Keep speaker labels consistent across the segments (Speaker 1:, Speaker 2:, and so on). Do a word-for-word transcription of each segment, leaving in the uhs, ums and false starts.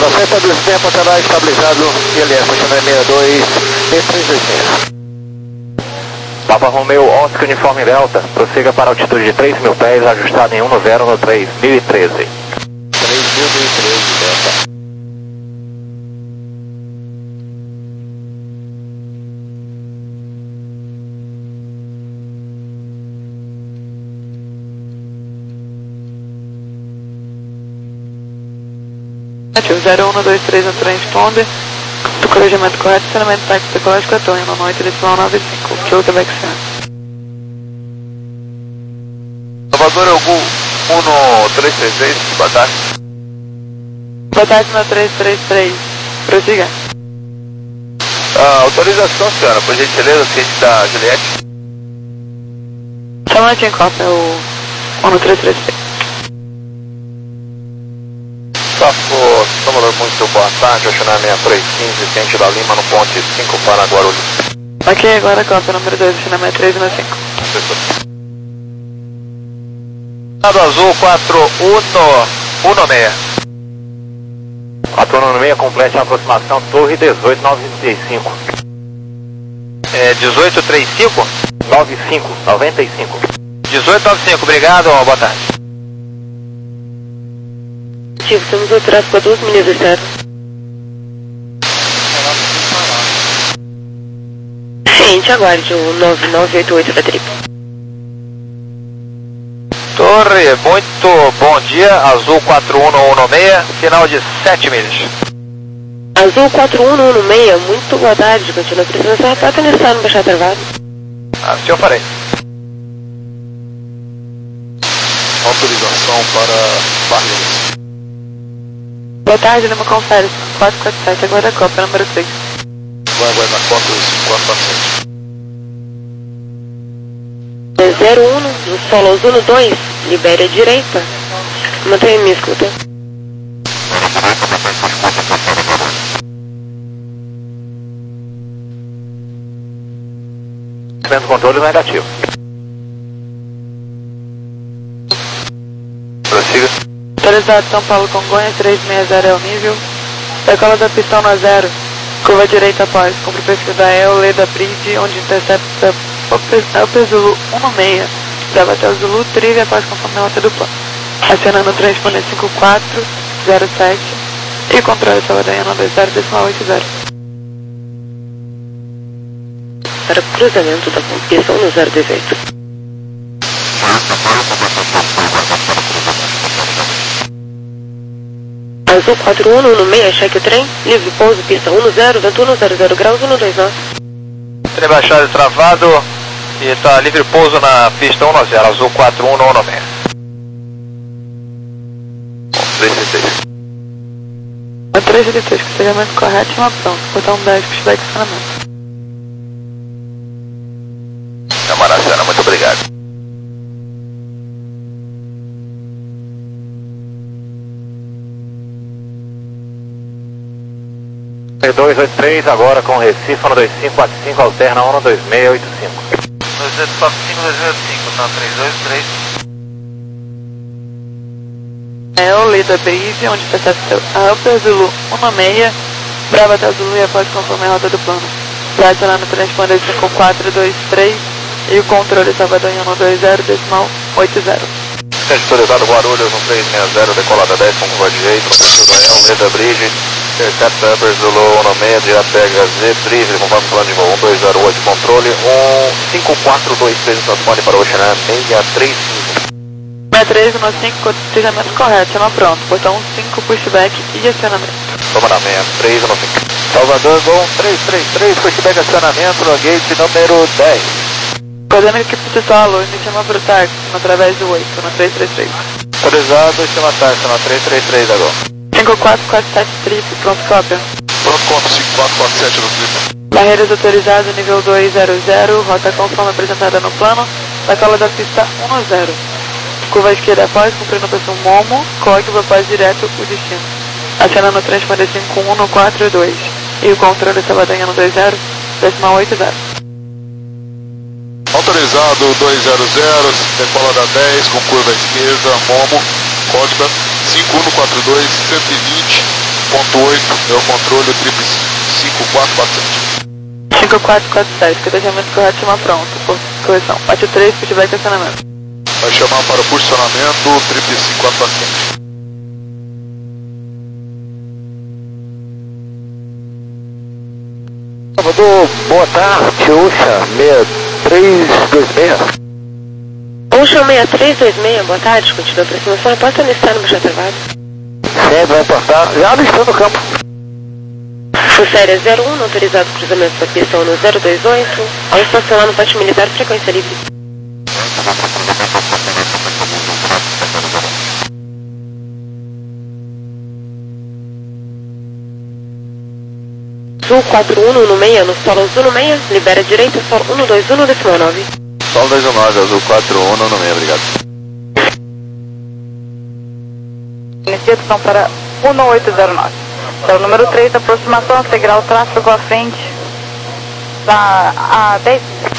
Speaker 1: Processa do tempo até lá estabilizado, I L S sessenta e dois, B três dois seis. Papa Romeo, Oscar Uniforme Delta, prossiga para altitude de três mil pés, ajustado em um no zero no três mil e treze. três mil e treze, Delta.
Speaker 2: zero um dois três no transponder, do corrigimento correto, acionamento tático ecológico Antônio, no noite decimal nove cinco, Kilo Quebec Center.
Speaker 3: Salvador, é o Gol um três três três, boa tarde.
Speaker 2: Boa tarde, no três três três, prossiga.
Speaker 3: Ah, autorização, senhora, por gentileza, ciente da Juliette.
Speaker 2: Só um minutinho, cópia, o um três três três.
Speaker 3: Papo, Salvador, muito boa tarde, Oxaná sessenta e três quinze, ciente da Lima, no ponte cinco para Guarulhos.
Speaker 2: Ok, agora cópia número dois, Oxaná sessenta e três no cinco.
Speaker 3: Lado azul quatro um um seis.
Speaker 1: quatro um um seis, complete a aproximação, torre dezoito noventa e cinco.
Speaker 3: É dezoito trinta e cinco?
Speaker 1: noventa e cinco, noventa e cinco.
Speaker 3: dezoito noventa e cinco, obrigado, boa tarde.
Speaker 2: Estamos no tráfego a duas milhas de zero. Ciente, aguarde o nove nove oito oito da tripa.
Speaker 3: Torre, muito bom dia, azul quatro um um seis, final de sete milhas.
Speaker 2: Azul quatro um um seis, muito boa tarde, continua precisando ser rapata iniciar no baixar travado.
Speaker 3: Assim eu farei.
Speaker 4: Autorização para Barreiras.
Speaker 2: Boa tarde, Lima Confere, quatro quatro sete, agora a Copa, número seis.
Speaker 4: Vai, vai na quatro quatro quatro sete.
Speaker 2: zero um, no solo azul no dois, libere a direita. Mantenha minha escuta.
Speaker 1: Centro controle negativo.
Speaker 3: Prossiga.
Speaker 2: Autorizado São Paulo Congonhas, três seis zero é o nível. Decola da pistão no zero. Curva direita após. Cumpre o perfil da E O, Leda Bridge, onde intercepta o Zulu um seis. Brava até o Zulu, trilha após conforme a rota do plano. Acionando o transponder cinco quatro zero sete e controle Salvador no dois zero decimal oito zero. Para o cruzamento da pistão no zero dezoito. Azul quatro um um seis, cheque o trem, livre pouso, pista um zero, vento um zero zero graus, um dois nove.
Speaker 3: Trem baixado e travado e está livre pouso na pista um zero, azul quatro um um seis. três três três.
Speaker 2: A três três três, que seria mais correto e uma pronto, botão dez, pushback e acionamento.
Speaker 3: Camarada Sena, muito obrigado.
Speaker 1: dois oito três, agora com Recife, no dois cinco quatro cinco, alterna um dois seis oito cinco.
Speaker 3: dois oito quatro cinco, dois oito cinco, tá, três dois três.
Speaker 2: É o Leda Bridge, onde intercepta a Upper Zulu um seis, Brava até Zulu e após conforme a rota do plano. Vai acionando o transponder cinco quatro dois três e o controle Salvador em um dois zero decimal oito zero.
Speaker 3: Autorizado Guarulhos no três seis zero, decolada dez com curva direita, no perfil da E O, Leda Bridge, intercepta Upper Zulu um seis, já pega Z, Bridge, conforme plano de voo um dois zero oito, controle um cinco quatro dois três, transpone para o Oxaná seis três cinco.
Speaker 2: seis três no cinco, treinamento correto, não pronto, botão cinco, pushback e acionamento.
Speaker 3: Toma na seis três no cinco.
Speaker 1: Salvador, Gol três três três, pushback acionamento no gate número dez.
Speaker 2: Coordenando a equipe de solo, iniciamos para o táxi, através do oito, no três três três.
Speaker 3: Autorizado, estima táxi, no três três três agora.
Speaker 2: cinco quatro quatro sete trip, pronto, cópia.
Speaker 4: Pronto, conta cinco quatro quatro sete no triplo.
Speaker 2: Barreiras autorizadas, nível dois zero zero, rota conforme apresentada no plano, decola da pista um zero. Curva à esquerda após, cumprindo o perfil Momo, código após direto o destino. Acionando o transponder cinco um quatro dois e o controle Salvador no dois zero decimal oito zero.
Speaker 4: Autorizado dois zero zero, decola da dez com curva à esquerda, Momo, código cinco um quatro dois, cento e vinte ponto oito oito, meu controle triple cinco quatro quatro sete.
Speaker 2: cinco quatro quatro sete, cadastramento correto, chama pronto. Por correção. Bate três, feedback acionamento.
Speaker 4: Vai chamar para o posicionamento triple cinco quatro quatro sete.
Speaker 1: Salvador, boa tarde, Oxa seis três dois seis.
Speaker 5: Ocean seis três dois seis, boa tarde, continua a aproximação, reporta listar no baixo travado.
Speaker 1: Sempre vai reportar, já listando o campo.
Speaker 5: Fuséria zero um, autorizado cruzamento da pista no zero dois oito, ao estacionar no pátio militar, frequência livre. Sul quatro um no seis, no solo azul no seis, libera direita, solo um dois um, decimal nove.
Speaker 3: Solo dois um nove, azul quatro um no seis, obrigado.
Speaker 2: Iniciação para um oito zero nove. Então, número três, aproximação, seguirá o tráfego à frente da a dez.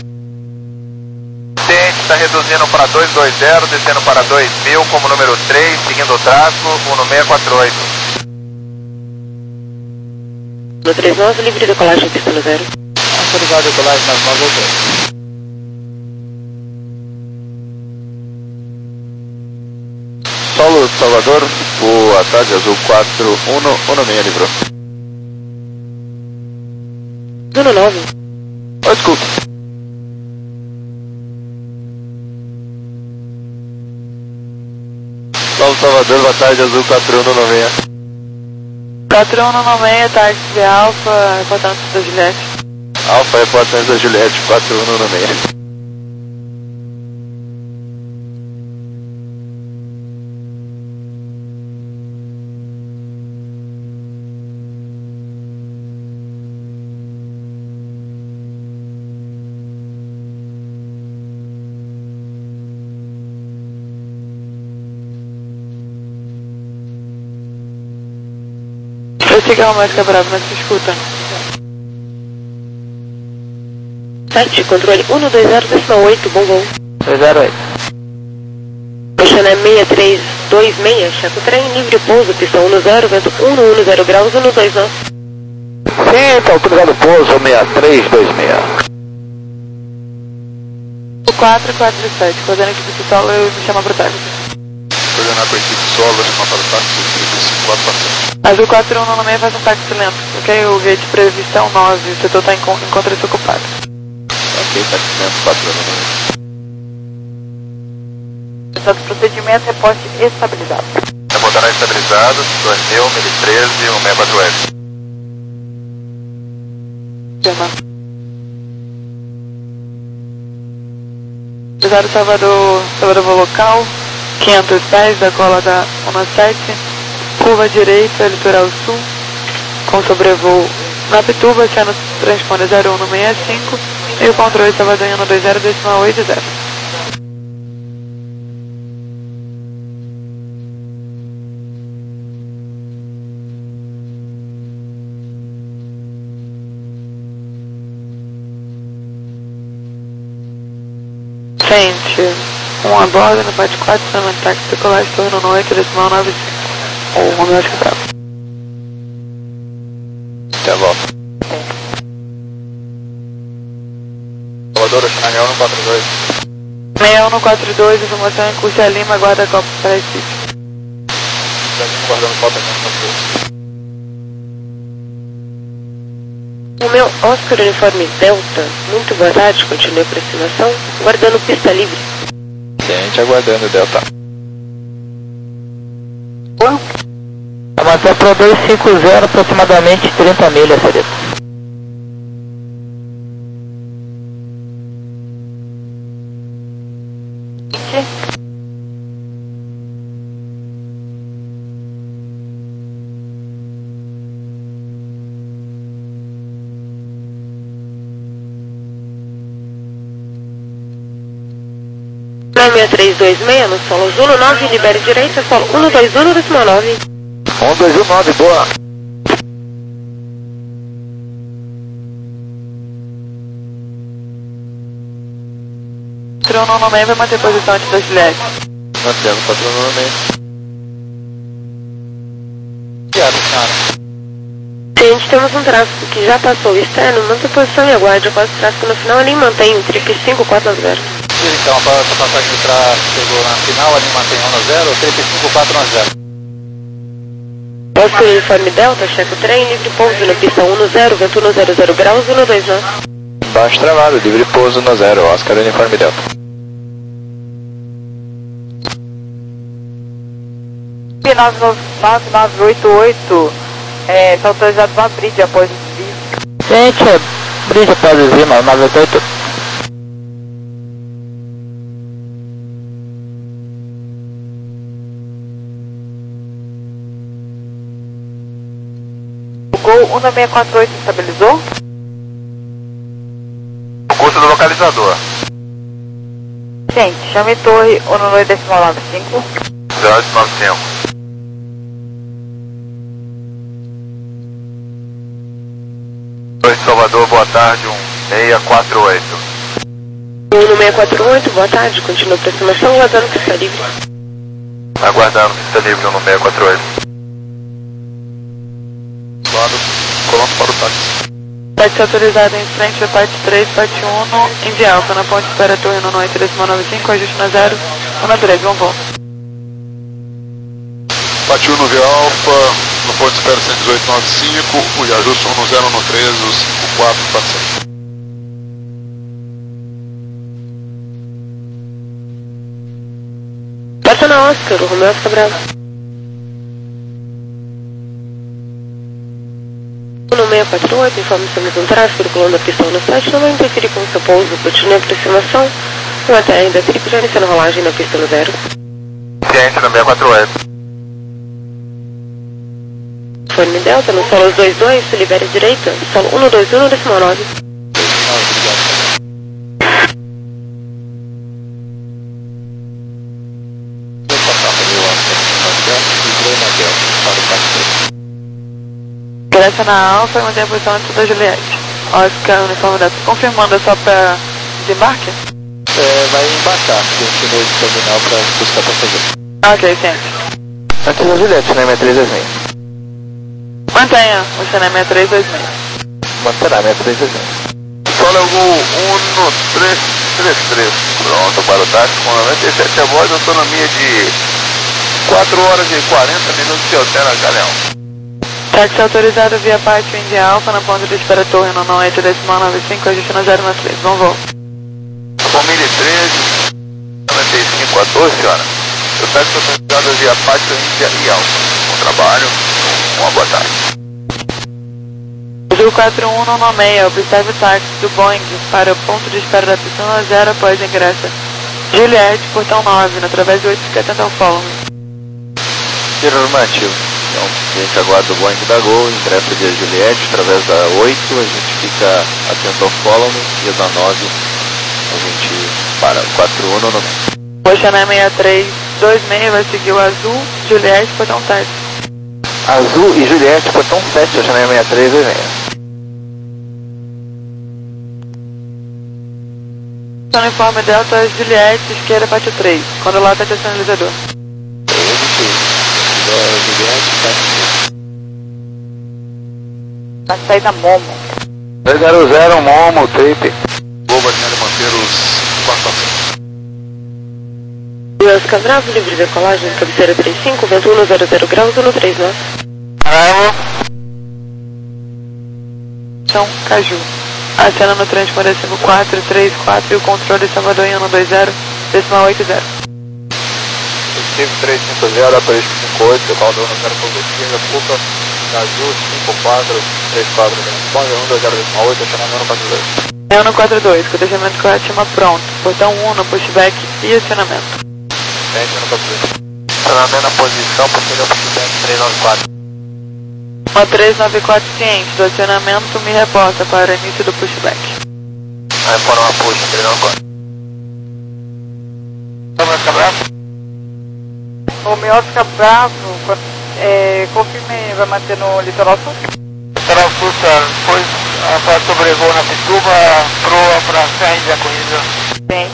Speaker 3: Cliente está reduzindo para dois dois zero, descendo para dois mil como número três, seguindo o tráfego, um no seis quatro oito.
Speaker 5: No três nove, livre decolagem, pista no zero.
Speaker 3: Autorizado decolagem nas nove oito. Solo Salvador, boa tarde, azul quatro um um seis, livrou.
Speaker 5: um nove.
Speaker 3: Oh, desculpa. Solo Salvador, boa tarde, azul quatro um um seis.
Speaker 2: quatro um no seis, tarde de Alfa, reportando da Juliette.
Speaker 3: Alfa, reportando da Juliette, quatro um um seis.
Speaker 2: Prossiga mais quebrado, mas se escuta.
Speaker 5: sete, controle um dois zero, decimal oito, bom voo.
Speaker 1: dois zero oito.
Speaker 5: Ocean seis três dois seis, checa o trem, livre pouso, pistão um zero, vento um no zero graus, um dois nove.
Speaker 1: Sim, está autorizado o pouso seis três dois seis.
Speaker 2: quatro quatro sete, coordenando a equipe de solo, eu me chamo para o táxi.
Speaker 4: Coordenar com a equipe solo, chamar para o táxi triple cinco quatro quatro sete.
Speaker 2: Azul quatro um no seis faz um táxi lento, ok? O gate previsão nove, o setor está em encontra-se ocupado.
Speaker 3: Ok, táxi lento quatro um seis.
Speaker 2: Estado de procedimento, reporte estabilizado.
Speaker 3: Reportar estabilizado, dois mil, mil e treze, um seis quatro F.
Speaker 2: Chama. Cruzado Salvador, Salvador voo local, quinhentos pés, da cola da sete, curva direita, litoral sul, com sobrevoo Napituba, sendo transponder zero um no seis cinco, e o controle Salvador no dois zero, decimal oito zero. Frente, um a bordo, no parte quatro, no táxi, decolagem, torno no oito, decimal nove cinco. Ou vamos acho que tá.
Speaker 3: Até logo. Salvador, Ocean um quatro dois.
Speaker 2: seis um no quatro dois, informação em curso a Lima, guarda copo para Recife.
Speaker 3: Guardando falta aqui.
Speaker 5: O meu Oscar Uniforme Delta, muito boa tarde, continue a aproximação, guardando pista livre.
Speaker 3: Gente, aguardando o Delta.
Speaker 1: Avançar para dois cinco zero, aproximadamente trinta milhas, Felipe.
Speaker 5: seis três dois seis, no solo Zulu nove, libere direita, solo um dois um, decimal nove.
Speaker 1: um dois um nove, boa.
Speaker 2: quatro um no seis vai manter posição antes da Juliette.
Speaker 3: Mantendo quatro um seis. Obrigado, cara.
Speaker 5: Gente, temos um tráfego que já passou o externo, mantém posição e aguarde após o tráfego no final, nem mantém o trip cinco quatro nove zero.
Speaker 3: Então, após essa passagem de tráfego chegou na final, ali mantém um nove zero, trip cinco quatro nove zero.
Speaker 5: Oscar Uniforme Delta, checa o trem, livre pouso na pista um zero, vento um zero zero graus, um dois nove.
Speaker 1: Baixo travado, livre pouso no zero, Oscar Uniforme Delta.
Speaker 2: nove nove nove oito oito, é, está autorizado uma bridge após o desvio.
Speaker 1: Gente, é bridge após o desvio, nove oito oito.
Speaker 2: O Gol um seis quatro oito estabilizou?
Speaker 3: O curso do localizador.
Speaker 2: Gente, chame torre um dois decimal nove cinco.
Speaker 3: zero oito nove cinco. Oi, Salvador, boa tarde, um seis quatro oito.
Speaker 5: um seis quatro oito, boa tarde, continua a aproximação, aguardando que está livre.
Speaker 3: Aguardando que está livre no seis quatro oito.
Speaker 4: Claro, pronto para o táxi.
Speaker 2: Táxi autorizado em frente ao parte três, parte um, Indy Alpha, na ponte para a torre no oito decimal nove cinco, ajuste na zero, um três, vamos volta.
Speaker 4: Bati um no Via Alfa, no ponto de espera cento e dezoito nove cinco, o ajuste um zero no três, o cinco quatro para cem.
Speaker 5: Passa na Oscar, o Romeu Oscar Bravo. um seis quatro oito, informamos um tráfego circulando a pista no site, não vai interferir com o seu pouso, continue a aproximação, não até ainda trip, já iniciando rolagem na pista no zero.
Speaker 3: Ciência no seis quatro oito.
Speaker 5: Uniforme Delta, no solo dois dois, se libere à direita, solo um dois um, decimal nove.
Speaker 2: Ingressa na Alfa e mantém a posição antes da Juliette. Oscar Uniforme Delta, confirmando só para desembarque?
Speaker 1: É, vai embarcar, continua de terminal para buscar passageiro.
Speaker 2: Ok, ciente.
Speaker 1: Antes da Juliette, né, seis três dois seis.
Speaker 2: Mantenha o C N M seis três dois seis.
Speaker 1: Manterá, seis três dois seis.
Speaker 3: Solo um três três três. Pronto para o táxi com noventa e sete a bordo, autonomia de quatro horas e quarenta minutos de hotel na Galeão.
Speaker 2: Táxi autorizado via parte Indy Alpha na ponta de espera torre no oito decimal nove cinco, ajuste na zero nove três, vamos volta.
Speaker 3: Família treze, noventa e cinco a doze, senhora. O táxi autorizado via parte Indy e Alfa. Bom trabalho, uma boa tarde.
Speaker 2: Azul quatro um nove seis, observe o táxi do Boeing para o ponto de espera da pista no zero após ingressa. Juliette, portão nove, na travessa oito setenta ao follow.
Speaker 1: Afirmativo. Então, a gente aguarda o Boeing da Gol, ingressa via Juliette, através da oito, a gente fica atento ao follow e da nove a gente para o quatro um nove seis.
Speaker 2: O Xané seis três dois seis vai seguir o Azul, Juliette, portão sete.
Speaker 1: Azul e Juliette, portão sete, o Xané seis três dois seis.
Speaker 2: Uniforme Delta, Juliette, esquerda, parte três. Quando lá tá o sinalizador. Vai sair da Momo.
Speaker 1: dois zero zero, Momo, trip.
Speaker 4: Vou bater manter os quatro
Speaker 5: E Oscar Bravo, livre de decolagem, cabeceira trinta e cinco, vento um zero zero graus, um três nove.
Speaker 2: São Caju. Acena no trem de Marecibo quatro três quatro e o controle Salvador em um dois zero, decimal oito zero.
Speaker 3: Positivo três cinco zero, aparelho cinco oito, Salvador no zero ponto esquerda, Puca, Azul cinco quatro três quatro, responde um dois zero decimal oito, acionamento no quatro dois.
Speaker 2: É no quatro dois, com o deixamento correto chama pronto. Portão um no pushback e acionamento.
Speaker 3: Ciência no quatro dois. Acionamento na posição, possível pushback três nove quatro.
Speaker 2: Uma três nove quatro ciente do acionamento me reporta para o início do pushback.
Speaker 3: Aí fora uma push, três nove quatro. Vamos ficar bravo?
Speaker 2: O meu Oscar Bravo, é, confirme, vai manter no litoral sul?
Speaker 3: Litoral sul, senhor. Depois a sobregou na Pituba, proa para sair da corrida.
Speaker 2: Bem.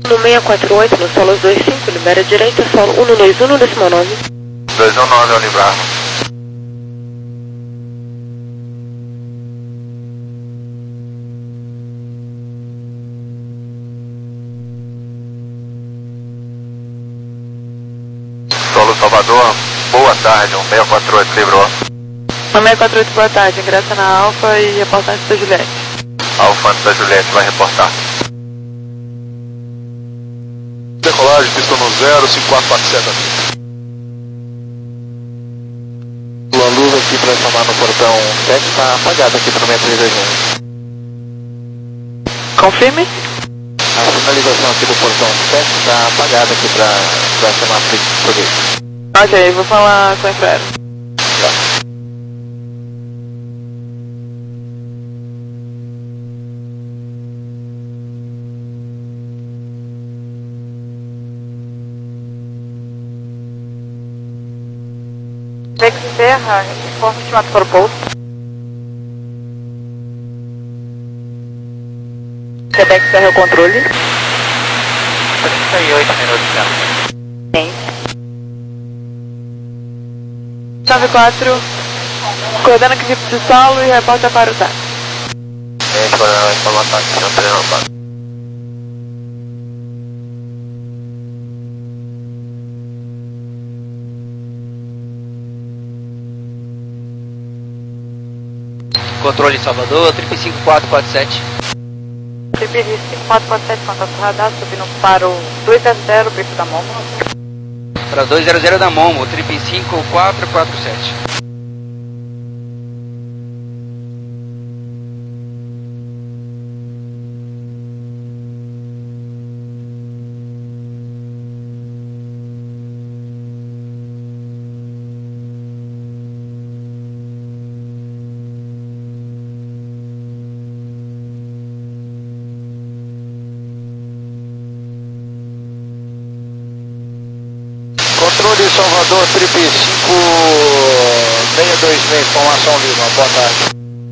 Speaker 5: um seis quatro oito no solo dois cinco, libera direita, solo um dois um, decimal nove.
Speaker 3: dois um nove ao livrar. Solo Salvador, boa tarde, um seis quatro oito, livrou.
Speaker 2: um seis quatro oito, boa tarde, ingressa na Alfa e reportar antes da Juliette.
Speaker 3: Alfa antes da Juliette vai reportar.
Speaker 4: Decolagem, pista no zero, cinco quatro quatro sete.
Speaker 1: Lua aqui para chamar no portão sete, está apagado aqui para o meio três dois um.
Speaker 2: Confirme.
Speaker 1: A sinalização aqui do portão sete está apagada aqui para chamar para o gate.
Speaker 2: Ok, vou falar com a Infraero.
Speaker 6: Vex Serra, informe estimado para o pouso. Quebec Serra, o controle.
Speaker 1: trinta e oito minutos já.
Speaker 6: Sim.
Speaker 2: nove quatro, coordena que tipo de solo e reporta para o táxi.
Speaker 3: É, coordenando informação aqui, não treino não.
Speaker 7: Controle Salvador, triplo cinco quatro quatro sete.
Speaker 6: Triplo cinco quatro quatro sete, contato radar, subindo para o dois zero zero, bico da Momo.
Speaker 7: Para dois zero zero da Momo, triplo cinco quatro quatro sete.
Speaker 1: Controle Salvador, triplo cinco seis dois seis, informação Lima, boa tarde.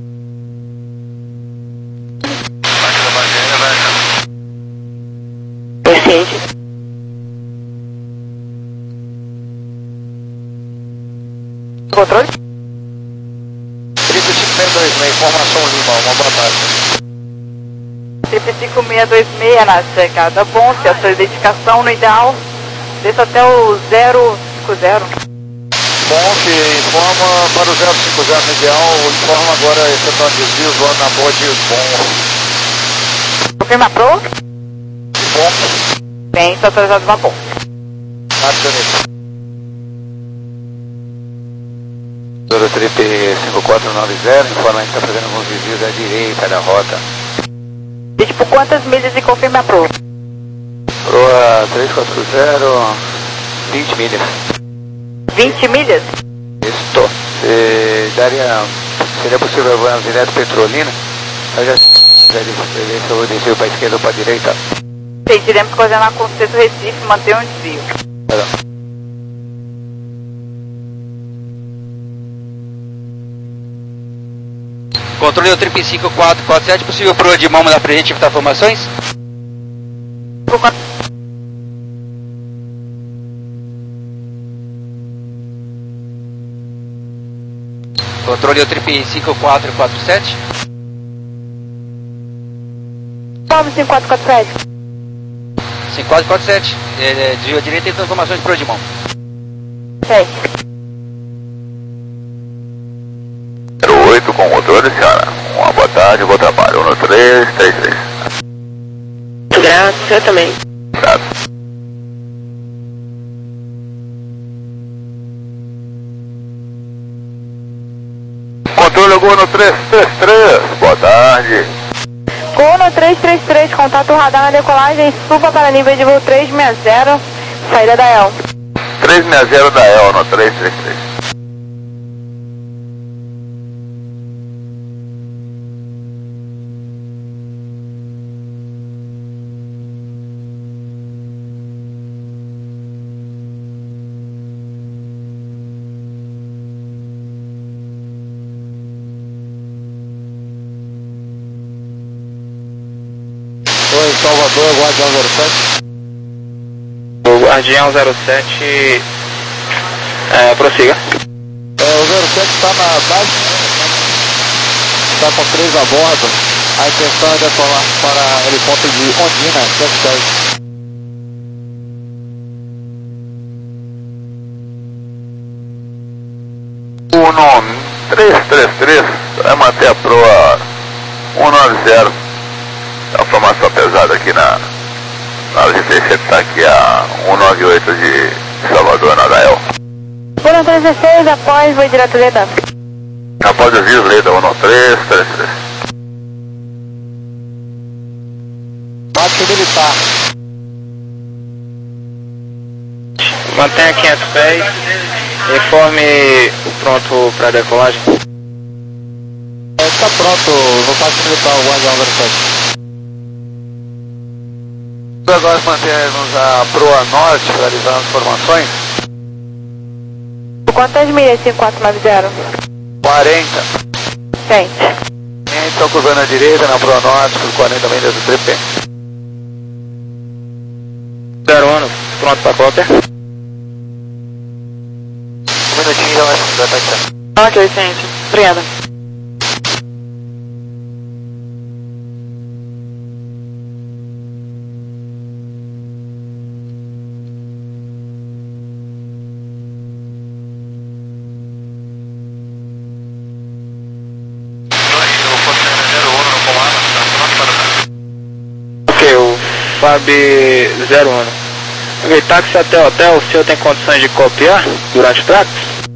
Speaker 5: Paciente.
Speaker 6: Controle?
Speaker 1: triplo cinco seis dois seis, informação Lima, uma boa tarde.
Speaker 6: Triplo cinco seis dois seis na chegada bom, se a sua identificação no ideal, desça até o zero cinco zero.
Speaker 1: Bom, que informa para o zero cinco zero no ideal, informa agora efetuando desvio, voando na boa de bom.
Speaker 6: Confirma pro?
Speaker 1: Bom,
Speaker 6: Bem, está autorizado uma bom.
Speaker 1: acionista. Zero trip cinco quatro nove zero, informa que está fazendo alguns desvios à direita da rota.
Speaker 6: E tipo, quantas milhas e confirma pro?
Speaker 1: Proa três quatro zero, vinte milhas.
Speaker 6: vinte milhas?
Speaker 1: Isso, se daria, seria possível voar direto Petrolina? Eu já sei se eu descer para a esquerda ou para a direita.
Speaker 6: Sim, teremos que coordenar com o Centro Recife e manter um desvio.
Speaker 1: Perdão.
Speaker 7: Controle do triplo cinco quatro quatro sete, possível proa de Momo na frente evitar formações?
Speaker 6: Por conta-
Speaker 7: Controle do triplo cinco quatro quatro sete.
Speaker 6: nove cinco quatro quatro sete.
Speaker 7: cinco quatro quatro sete, é, desvio à direita e informações proa de Momo.
Speaker 6: Sei.
Speaker 3: zero oito com controle, senhora. Uma boa tarde, bom trabalho. um três três três.
Speaker 5: Muito grato, eu também.
Speaker 3: Obrigado. Controle Gono três três três, boa tarde.
Speaker 6: Gono três três três, contato radar na decolagem, suba para nível de voo três seis zero, saída da E L.
Speaker 3: três seis zero da E L no três três três.
Speaker 1: Oi, Salvador, Guardião zero sete.
Speaker 7: Guardião zero sete, é, prossiga.
Speaker 1: É, o zero sete está na base, está com três a bordo. A intenção é decolar para heliponto de Ondina, cento e dez.
Speaker 3: Uno três três três, vai manter a proa cento e noventa. A formação pesada aqui na, na G seiscentos está aqui a cento e noventa e oito de Salvador, Nadael.
Speaker 6: Uno três seis, após, vou direto Leda.
Speaker 3: Após o aviso, Leda, Uno três três três.
Speaker 1: Bate militar.
Speaker 7: Mantenha quinhentos pés, informe pronto para decolagem.
Speaker 1: Está pronto no bate militar, o Guardião zero sete.
Speaker 3: Agora mantemos a proa norte, realizando as formações.
Speaker 6: Quantas milhas cinco quatro nove zero?
Speaker 3: quarenta.
Speaker 6: Sente.
Speaker 3: Então cruzando à direita na proa norte por quarenta milhas do tripé.
Speaker 7: zero um, pronto para cópia.
Speaker 3: Um minutinho já vai já tá aqui.
Speaker 2: Ok, gente. Obrigada.
Speaker 7: Ok, o Fab zero um. Ok, táxi até o hotel, o senhor tem condições de copiar durante o táxi?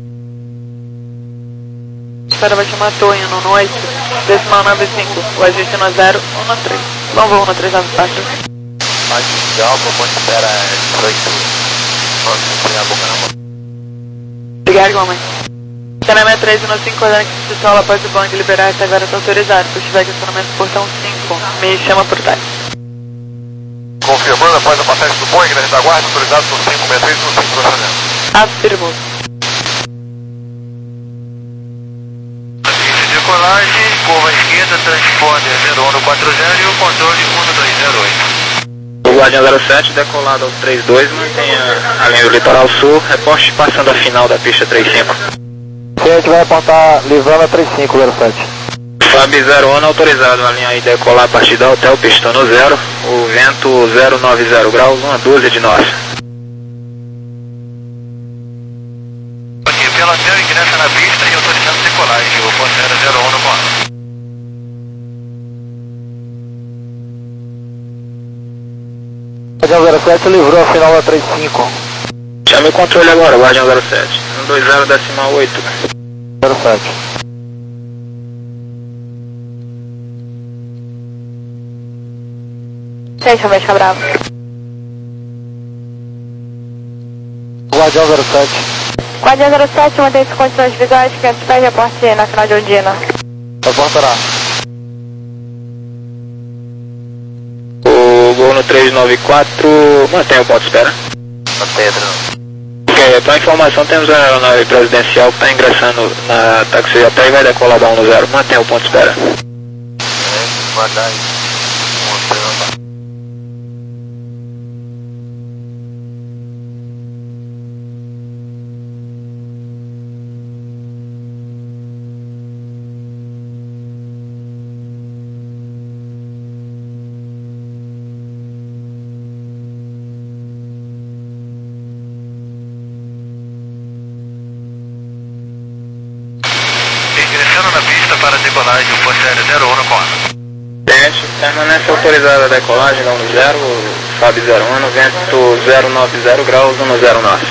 Speaker 2: Espera, vai chamar a torre no noite. Decimal nove cinco, o agente no zero um três. Não vou um três nove quatro.
Speaker 3: Mais de alfa, quando espera dezoito. Nossa, não tem a boca na mão.
Speaker 2: Obrigado, homem. Estacionamento três um cinco, ordem que o pessoal após o banco liberar essa agora está autorizado. Se tiver estacionamento portão cinco, me chama por táxi.
Speaker 3: Confirmando após a passagem do Boeing na retaguarda, autorizado por cinco sessenta e três no cinco processamento.
Speaker 2: Afirmo.
Speaker 3: Decolagem, curva esquerda, transponder zero um no quatro zero e o controle um dois zero oito.
Speaker 7: O Guardião zero sete, decolado ao trinta e dois, mantenha a linha do litoral sul, reporte passando a final da pista trinta e cinco.
Speaker 1: A gente vai apontar Livana trinta e cinco, zero sete.
Speaker 7: Fab zero um autorizado a linha aí decolar a partir da hotel, pista no zero, o vento zero nove zero graus, uma dúzia de nós.
Speaker 3: Aqui pela hotel, ingressa na pista e autorizando decolagem, o Portera zero um no comando.
Speaker 1: Guardião zero sete livrou a final da trinta e cinco.
Speaker 7: Chame o controle agora, Guardião zero sete. um dois zero decimal oito.
Speaker 1: zero sete.
Speaker 6: Sente, Romeu Cabral.
Speaker 1: Guardião zero sete.
Speaker 6: Guardião zero sete, mantém-se condições visuais, quinhentos pés, reporte na final de Ondina.
Speaker 1: Reportará.
Speaker 7: O gol no trezentos e noventa e quatro, mantém o ponto de espera.
Speaker 3: Mantenha,
Speaker 7: Ok, para informação temos a aeronave presidencial que está ingressando na táxi até e vai decolar da um no zero, mantém o ponto de espera.
Speaker 3: É, guardar aí. Mostrando. Ingressando na pista para decolagem, o Portera zero um no comando.
Speaker 7: Teste, permanece autorizada a decolagem da um no zero, Fab zero um, vento zero nove zero graus, um no zero nove.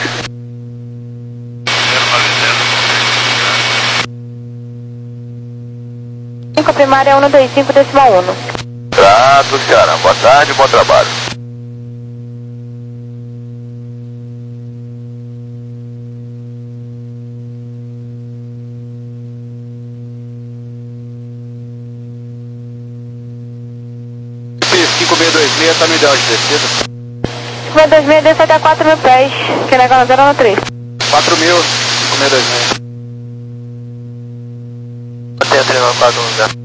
Speaker 3: zero nove zero.
Speaker 6: cinco primária um dois cinco decimal um.
Speaker 3: Trato, Ceará. Boa tarde, bom trabalho. cinco seis dois seis está no ideal de descida.
Speaker 6: cinco dois seis desce até quatro mil pés, que é na zero um três.
Speaker 3: quatro mil, cinco seis dois seis. Até a três quatro um zero.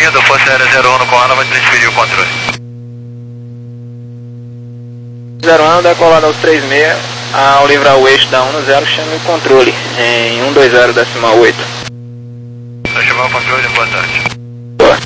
Speaker 3: Seguindo, Força Aérea zero um com ela, vai transferir o controle.
Speaker 7: zero um, decolado aos três seis, ao livrar o eixo da um zero, chame o controle em um dois zero decimal oito.
Speaker 3: Vai chamar o controle, boa tarde.
Speaker 7: Boa.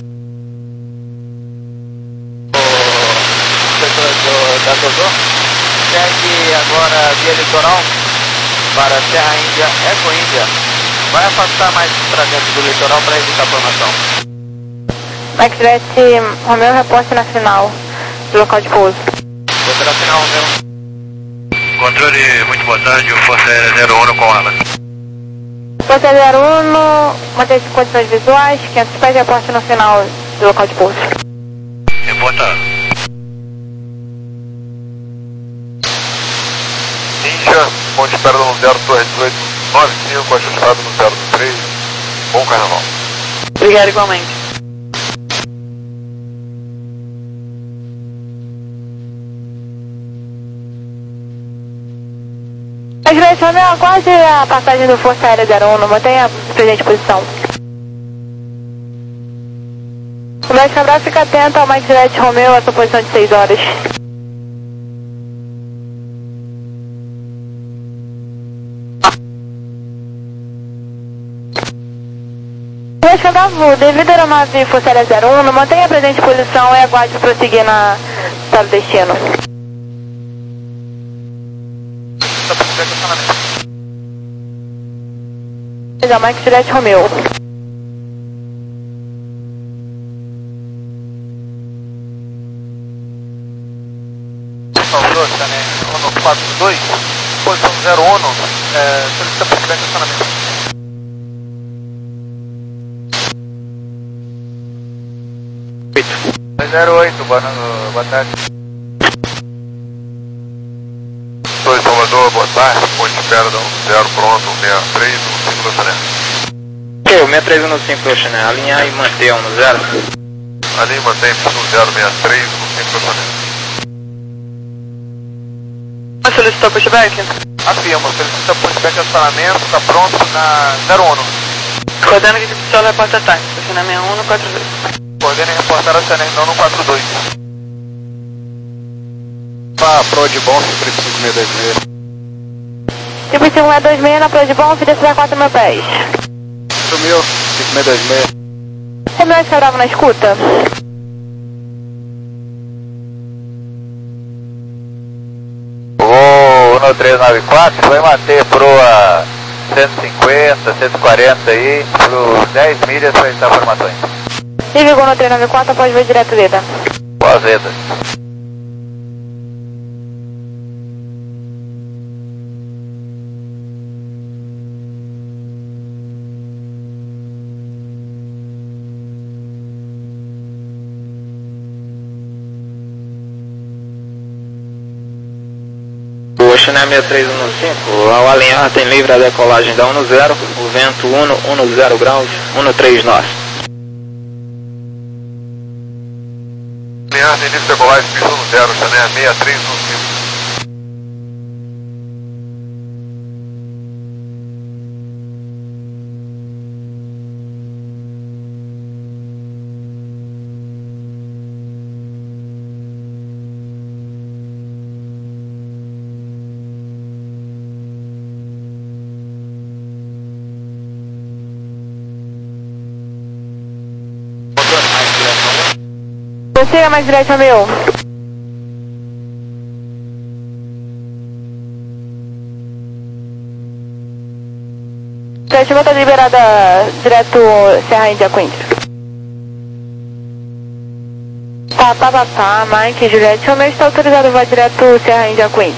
Speaker 1: Da Dodô, segue agora via litoral para Serra Índia, Eco Índia. Vai afastar mais para dentro do litoral para evitar a formação.
Speaker 6: Maxjet Romeu, reporte na final do local de pouso.
Speaker 1: Você na final, Romeu.
Speaker 3: Controle, muito boa tarde, o Força Aérea zero um com ela.
Speaker 6: Força zero um, mantém condições visuais, quinhentos pés, reporte no final do local de pouso.
Speaker 3: Reportado. Ninja, ponte espera no zero, torre dezoito nove cinco, ajustado no zero três. Bom carnaval.
Speaker 2: Obrigado igualmente.
Speaker 6: Maxjet Romeu, quase a passagem do Força Aérea zero um, mantenha a presente posição. O Mestre Cabral fica atento ao Maxjet Romeu, a sua posição de seis horas. Mestre Cabral, devido à aeronave Força Aérea zero um, mantenha a presente posição e aguarde prosseguir na, para o destino. É o Maxjet Romeu.
Speaker 3: Salvador, está no quatro dois, posição zero um, é, solicita por de estacionamento. zero oito, boa, boa tarde. Oi, Salvador, boa tarde. Ponte espera da um zero, pronto, sessenta e três, um cinco, Chanel.
Speaker 7: Ok, o sessenta e três um cinco, Chanel, alinhar e manter um zero.
Speaker 3: Ali mantém um zero, sessenta e três, um cinco, Chanel.
Speaker 2: Solicitou pushback?
Speaker 3: Afirma, solicita pushback de estacionamento, está pronto na zero um.
Speaker 2: Coordena que o solo reporta ataque, estacionamento um no quatro dois.
Speaker 3: Coordena e reportar a Chanel no quatro dois.
Speaker 4: Tá, Pro de bom, Super cinco seis dois seis.
Speaker 6: Tipo cinco seis dois seis na Pro de Bom, desce a quatro mil pés.
Speaker 4: Sumiu, cinco seis dois seis.
Speaker 6: Romeu Cabral na escuta.
Speaker 3: O Uno três nove quatro vai manter proa cento e cinquenta, cento e quarenta aí, por dez milhas para evitar formações.
Speaker 6: Liga o Uno três nove quatro após ver direto Leda.
Speaker 3: Boa Zeda.
Speaker 7: O Chanel seis três um cinco, ao alinhar tem livre a decolagem da um zero, o vento um zero graus, um três norte.
Speaker 3: Alinhar tem livre decolagem, piso no zero, Chanel seis três um cinco.
Speaker 6: Prossiga mais direto, Romeu. Direto, volta liberada direto Serra Índia, Queen. Tá, tá, tá, tá, Mike, Juliette, Romeu está autorizado a voar direto Serra Índia, Queen.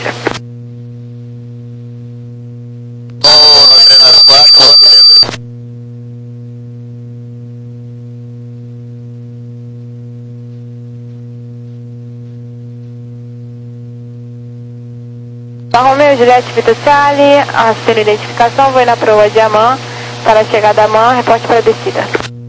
Speaker 6: Tá, Romeu, Juliette, Vitor Sali, a sua identificação, vou na proa de Amã, para a chegada a Amã, reporte para a descida.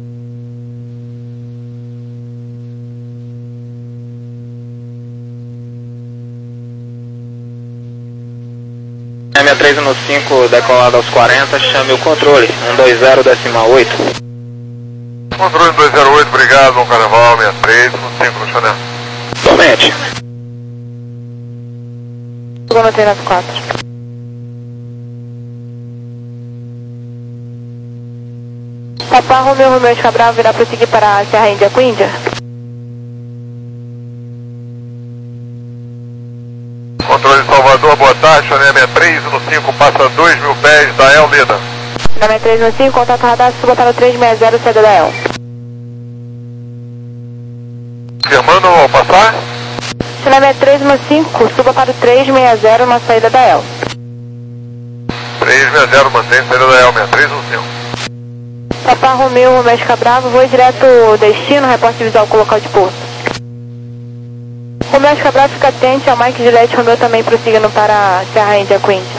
Speaker 7: seis três um cinco, decolado aos quarenta, chame o controle, um dois zero decimal oito.
Speaker 3: Controle dois zero oito, obrigado, bom carnaval, sessenta e três, cinco no Chanel.
Speaker 7: Somente.
Speaker 2: Chegou no três quatro. Papá Romeu Romeu de Cabral virá prosseguir para a Serra Índia com Índia.
Speaker 3: Controle Salvador, boa tarde, Chanel sessenta e três no cinco, passa dois mil pés da El Leda.
Speaker 2: sessenta e três no cinco, contato radar, suba para o três seis zero, saída da El.
Speaker 3: Firmando ao passar?
Speaker 2: sessenta e três no cinco, suba para o três seis zero na saída da El.
Speaker 3: três seis zero, mantém saída da El, sessenta e três no cinco.
Speaker 2: Papá Romeu Romeu de Cabral, voo direto destino, reporte visual com local de pouso. Romeu de Cabral, fica atente ao Mike Juliette, Romeu também prosseguindo para a Serra Índia com Índia.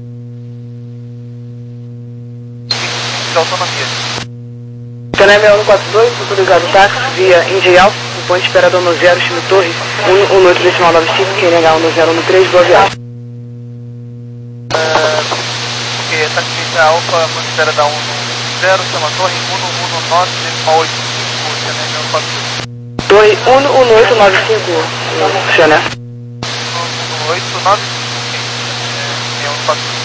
Speaker 3: De autonomia.
Speaker 8: Canal um quatro dois, autorizado táxi, via Índia Alfa, o ponto esperador no zero, Chile Torres, um um oito decimal nove cinco, Q N H um no zero um três, boa viagem.
Speaker 3: Porque taxista Alfa, ponto esperador um zero, chama Torre um um nove decimal oito cinco, Chanel um quatro dois.
Speaker 8: Torre um um oito nove cinco, Chanel.
Speaker 3: um um oito nove cinco, um quatro dois.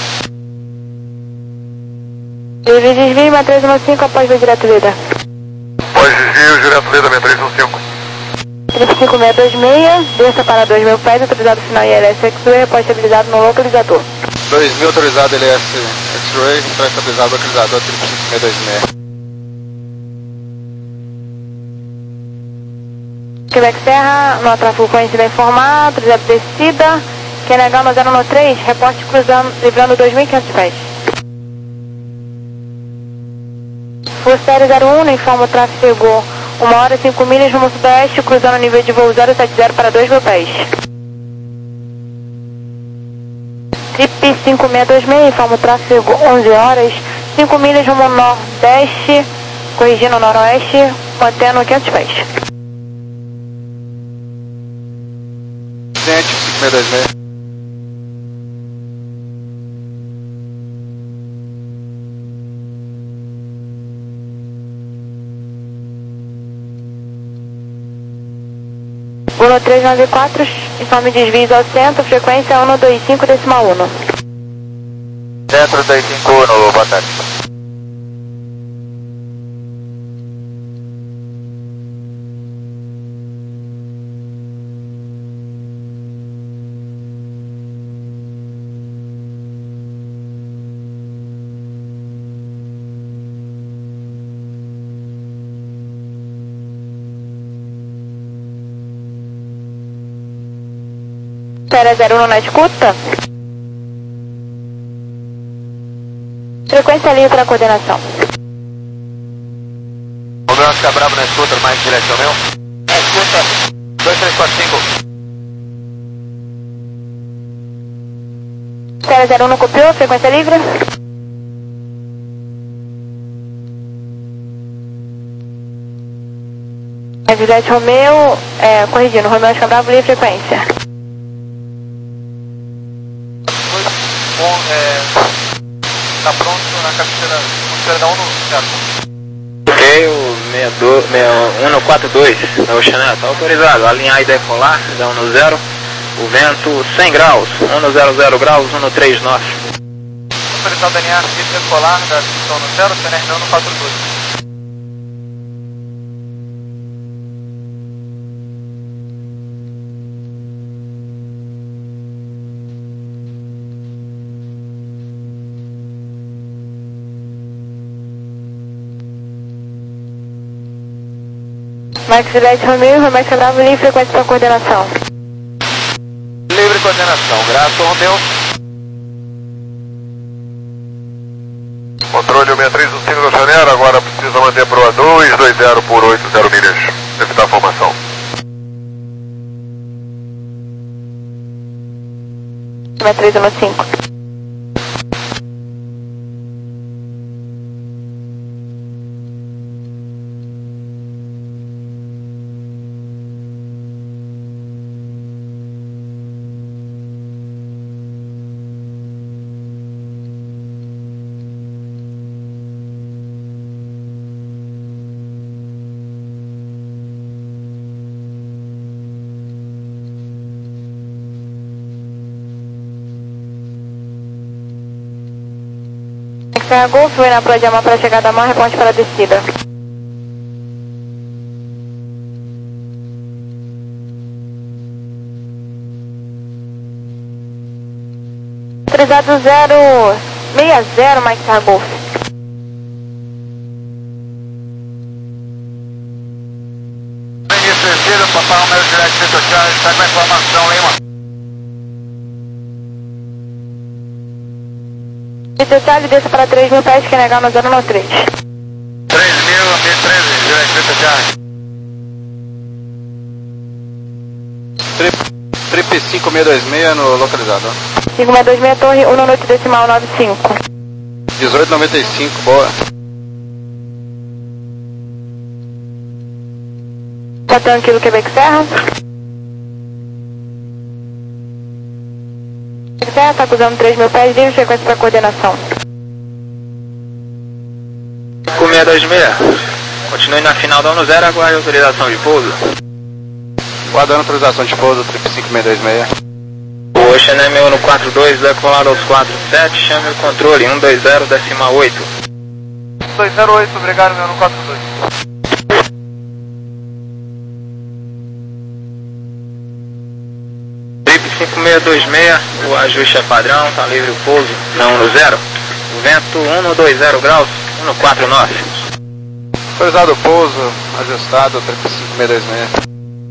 Speaker 2: Ele desvio, sessenta e três no cinco, após o direto líder.
Speaker 3: Pós desvio, direto líder, sessenta e três no cinco.
Speaker 2: trinta e cinco seiscentos e vinte e seis, desça para dois mil pés, autorizado sinal I L S X-Ray, após estabilizado no localizador.
Speaker 4: dois mil autorizado L S X-Ray, pré-estabilizado localizador trinta e cinco seiscentos e vinte e seis.
Speaker 2: Quebec Serra, no tráfego conhecido a informar, autorizado descida, Q N H no zero um três, reporte cruzando, livrando dois mil e quinhentos pés. Fustério zero um, informa o tráfego chegou uma hora e cinco milhas rumo sudoeste, cruzando o nível de voo zero sete zero para dois mil pés. Trip cinco seis dois seis, informa o tráfego chegou onze horas, cinco milhas rumo nordeste, corrigindo o noroeste, mantendo quinhentos pés.
Speaker 4: Gente, cinco seis dois seis.
Speaker 2: um três nove quatro, informe desvios ao centro, frequência um dois cinco decimal um.
Speaker 3: Centro dois cinco um, boa tarde.
Speaker 2: Espera zero um na escuta. Frequência livre para coordenação.
Speaker 3: Romeu fica bravo na escuta, mais direção meu. Na escuta, dois três quatro cinco.
Speaker 2: Espera zero um não copiou, frequência livre. Juliette Romeu, é, corrigindo, Romeu fica bravo, livre frequência.
Speaker 3: Bom, é... Tá pronto na cabeceira, cabeceira da um no certo.
Speaker 7: Ok, o um no quatro dois, da Oceanet, tá autorizado. Alinhar e decolar, da um no zero. O vento cem graus, um no zero zero graus, um no três nove.
Speaker 3: Autorizado alinhar e decolar da pistão no zero, Chanel um no quatro dois.
Speaker 2: Max Juliette Romeu, Romeu Bravo, livre frequência para coordenação.
Speaker 3: Livre coordenação, graças ao Romeu. Controle sessenta e três do cinco do Chanel, agora precisa manter a proa dois dois zero por oito zero milhas. Evitar a formação.
Speaker 2: sessenta e três no cinco.
Speaker 6: Oscar Golf, foi na Praia de Amor para chegada a Amor, reponte para a descida. Autorizado zero seis zero, Mike Oscar Golf.
Speaker 3: Início descida, Papai Romeo Juliette Vitor Charlie, está com a informação, Lima.
Speaker 6: Vitor Charlie, desça para três mil pés, que negar no zero nove três.
Speaker 3: três mil, mil e treze, Juliette Vitor Charlie.
Speaker 7: Trip cinco seis dois seis no localizado.
Speaker 6: cinco seis dois seis, torre um noite decimal nove cinco.
Speaker 7: dezoito noventa e cinco, boa.
Speaker 6: Tá tranquilo, Quebec Serra? Quebec Serra, tá acusando três mil pés, livre frequência para coordenação.
Speaker 7: cinco seis dois seis, continue na final da um zero, aguarde autorização de pouso. Guardando autorização de pouso, Trip cinco seis dois seis. O Ocean M um no quatro dois, decolado aos quatro sete, chame o controle, um dois zero, decimal oito.
Speaker 3: dois zero oito, obrigado, meu no quatro dois.
Speaker 7: Trip cinco seis dois seis, o ajuste é padrão, tá livre o pouso, na um zero. O vento um dois zero graus, um quatro nove. Autorizado o pouso, ajustado, Trip cinco seis dois seis.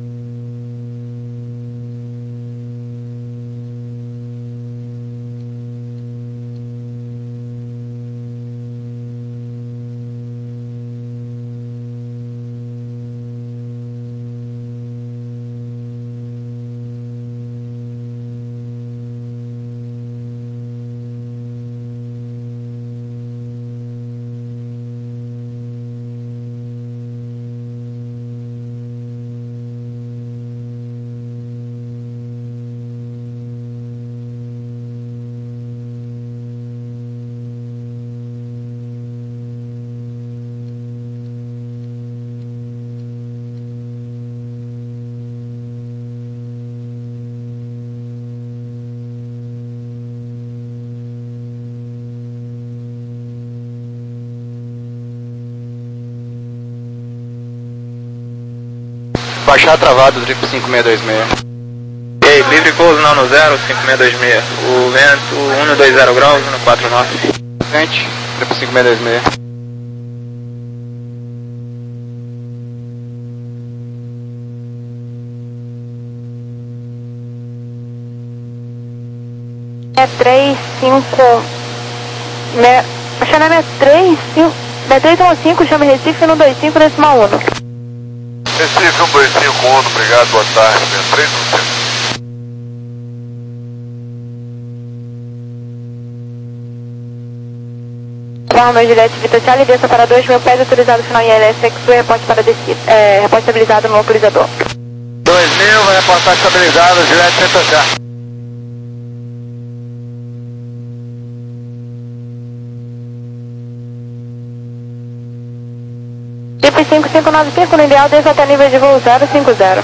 Speaker 7: Baixar travado, Trip cinco seis dois seis. Ei, livre pouso não no zero, cinco seis dois seis. O vento um dois zero graus, um quatro nove. Frente, Trip cinco seis dois seis.
Speaker 6: É três cinco... Me... Chama é três cinco... É três um cinco, chama Recife um dois cinco, decimal um.
Speaker 3: Recife um dois cinco um, obrigado, boa tarde, três um cinco.
Speaker 6: Romeo Juliette Vitor Charlie, desça para dois mil pés, autorizado final I L S X U, reporte para descida, é, reporte estabilizado no localizador.
Speaker 3: dois mil, vai reportar estabilizado, Juliette Vitor Charlie.
Speaker 6: Trip cinco cinco nove cinco, no ideal, desça até nível de voo zero cinco zero.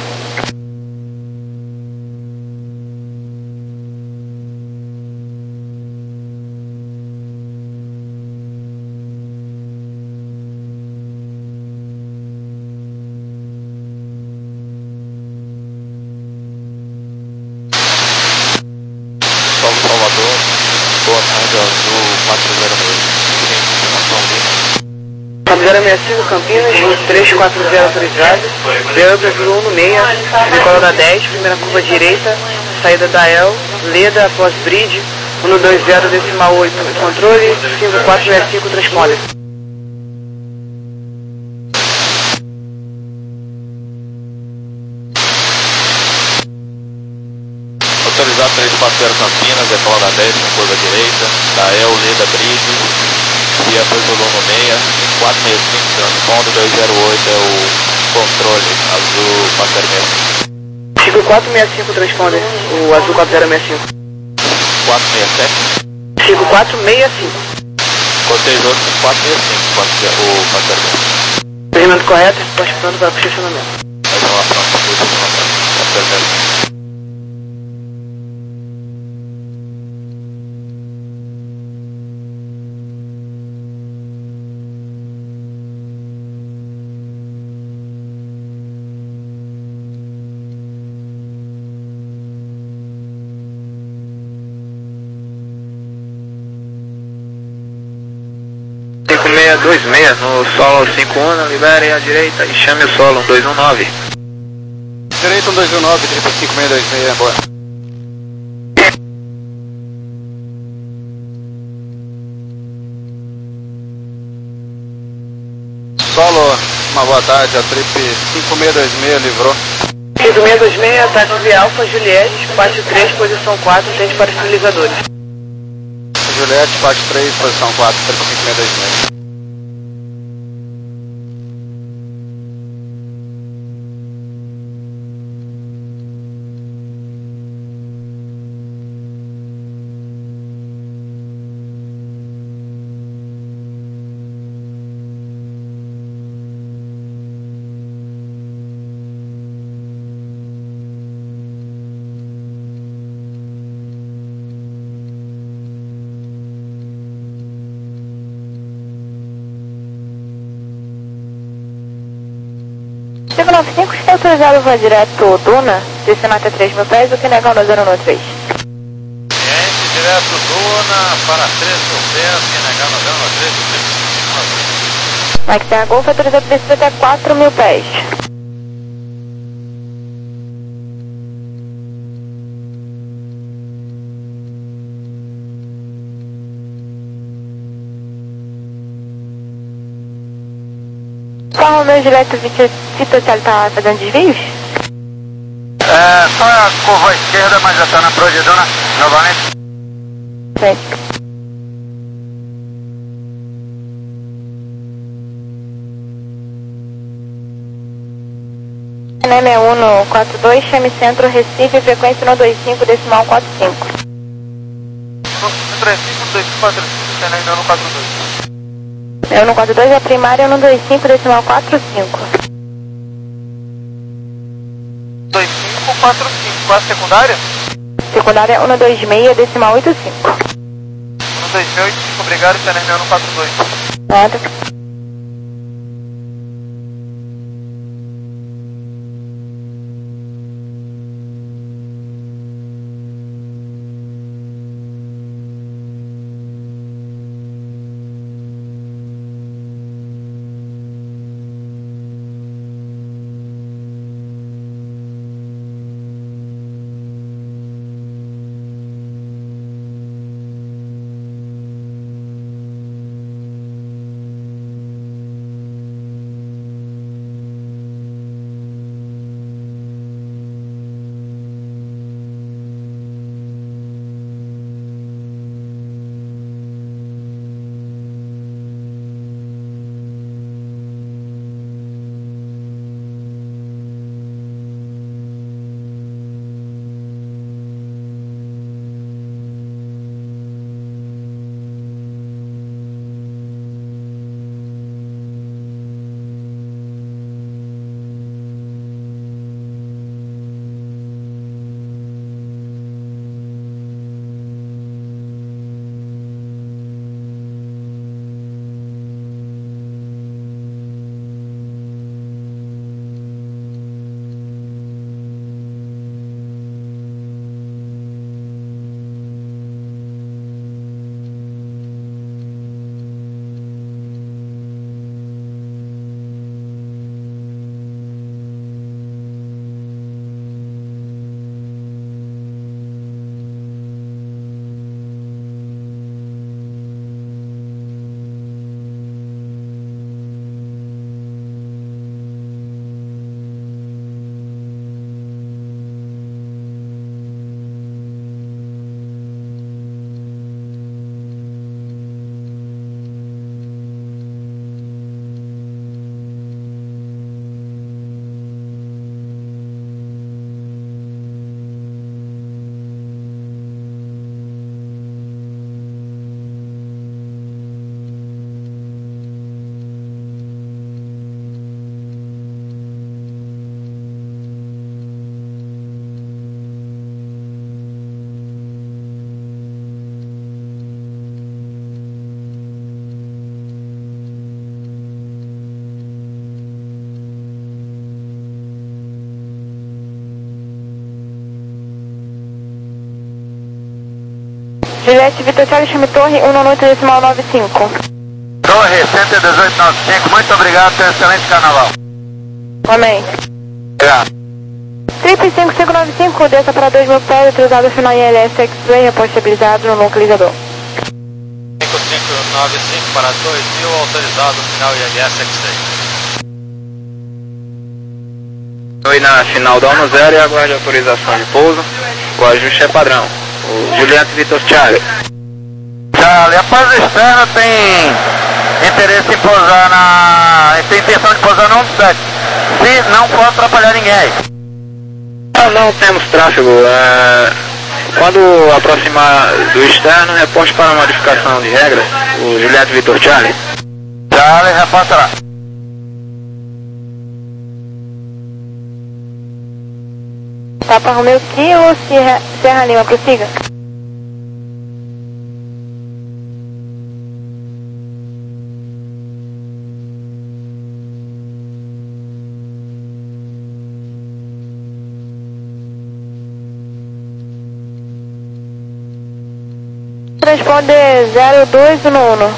Speaker 3: Salvador, boa tarde, Azul quatro zero seis.
Speaker 8: quatro zero seis cinco Campinas, três quatro zero autorizado, Delta um no seis, decola da dez, primeira curva direita, saída da El, Leda após bridge, um dois zero decimal oito, controle, cinco quatro seis cinco transponder.
Speaker 3: Autorizado três quatro zero Campinas, decola da dez com curva direita, da El, Leda bridge, via Peugeot no seis, quatro seis cinco, transponder, dois zero oito é o controle, azul quatro zero seis cinco.
Speaker 8: cinco quatro seis cinco transponder, o azul quatro zero seis cinco.
Speaker 3: quatro seis sete.
Speaker 8: cinco quatro seis cinco.
Speaker 3: Cotejou cinco quatro seis cinco, o quatro zero seis.
Speaker 8: Procedimento correto, participando para posicionamento.
Speaker 3: Mais uma ação, posicionamento, quatro zero seis cinco.
Speaker 7: dois seis no solo cinco um, libere a direita e chame o solo um dois um nove.
Speaker 3: Direita um dois um nove, triple cinco seis dois seis, boa. Solo, uma boa tarde, a trip cinco seis dois seis livrou.
Speaker 8: cinco seis dois seis, ataque de Alfa, Juliette, parte três, posição quatro, tente para os sinalizadores.
Speaker 3: Juliette, parte três, posição quatro, triple cinco seis dois seis.
Speaker 6: cinco nove cinco está autorizado voar direto Duna, descendo até três mil pés, o que nega no zero um três.
Speaker 3: Ciente, direto Duna, para três mil pés, que negar no zero um três.
Speaker 6: Mike Terra Golf autorizado descer até quatro mil pés. Qual o meu direto Citotel está fazendo desvios?
Speaker 3: É, só a curva esquerda, mas já está na proa de Duna, novamente.
Speaker 6: Sim. N M um no quatro dois, chame centro, Recife, frequência no dois cinco, decimal quatro cinco.
Speaker 3: três cinco, dois quatro cinco, N M um no quatro dois.
Speaker 6: Eu no quatro dois, a primária no dois cinco, decimal quatro cinco.
Speaker 3: dois cinco, quatro cinco, a secundária?
Speaker 6: Secundária um dois seis, decimal oito cinco.
Speaker 3: um dois seis, oito cinco, obrigado, N M um no quatro dois.
Speaker 6: Nada. Juliette Vitor Charlie, chame torre um no oito decimal nove cinco.
Speaker 1: Torre cento e dezoito noventa e cinco, muito obrigado, tenha um excelente carnaval.
Speaker 2: Amém.
Speaker 1: Obrigado.
Speaker 2: Trip cinco cinco nove cinco, desça para dois mil pés, utilizado final I L S X-Ray, repõe estabilizado no localizador.
Speaker 3: cinco cinco nove cinco para dois mil, autorizado final I L S X-Ray.
Speaker 7: Oi na final da um zero e aguarde autorização de pouso. O ajuste é padrão. O Juliette Vitor Charlie.
Speaker 1: Charlie, a fase externa tem interesse em pousar na... tem intenção de pousar no sete, se não for atrapalhar ninguém.
Speaker 7: Não, não temos tráfego. É... Quando aproximar do externo, reporte para modificação de regras. O Juliette Vitor Charlie.
Speaker 1: Charlie, reporta lá.
Speaker 2: Papa Romeo Kilo, Serra, Serra Lima, prossiga. Transponder zero dois um um.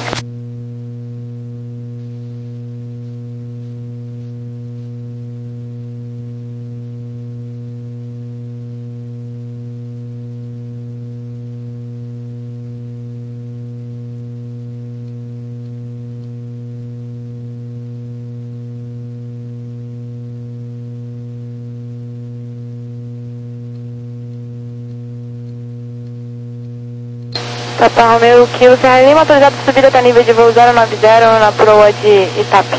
Speaker 2: Papa Romeo Kilo, Serra Lima, autorizado de subida até nível de voo zero nove zero na proa de Itape.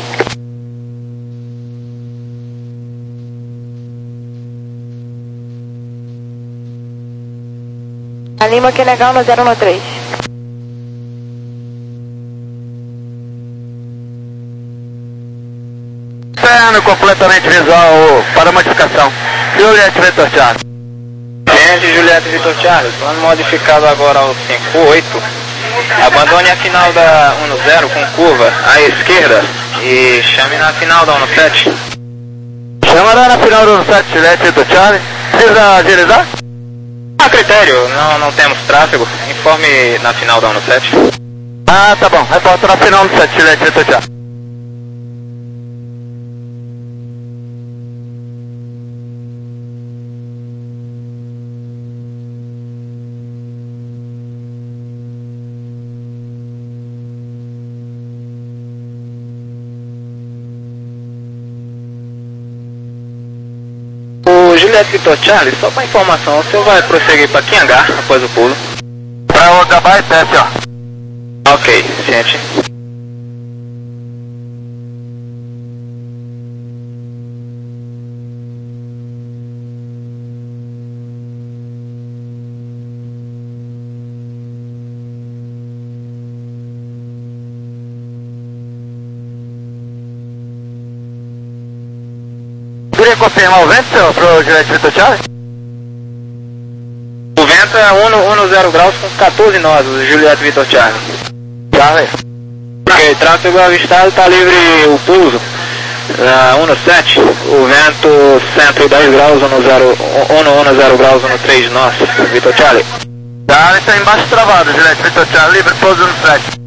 Speaker 2: A Lima que é legal no zero um três.
Speaker 1: Externo completamente visual para modificação. Juliette Vitor Charlie.
Speaker 7: Gente, Juliette Vitor Charlie, plano modificado agora ao cinco oito. Abandone a final da um zero com curva à esquerda e chame na final da um sete.
Speaker 1: Chamará na final do sete, Juliette Vitor Charlie. Precisa agilizar?
Speaker 7: A critério, não, não temos tráfego. Informe na final da um sete.
Speaker 1: Ah, tá bom. Reporta na final do sete, Juliette Vitor Charlie.
Speaker 7: Juliette Vitor Charlie, só para informação, o senhor vai prosseguir para que hangar após o pulo?
Speaker 1: Para o Gabá e Teste, ó.
Speaker 7: Ok, gente.
Speaker 1: Queria confirmar o vento, senhor, pro Juliette Vitor Charlie?
Speaker 7: O vento é um zero graus com quatorze nós, o Juliette Vitor Charlie.
Speaker 1: Charlie.
Speaker 7: Ok, tráfego avistado, está livre o pouso. Uh, um sete, o vento cento e dez graus, um zero graus, um três nós, Vitor Charlie.
Speaker 1: Charlie está embaixo travado, Juliette Vitor Charlie, livre pouso no sete.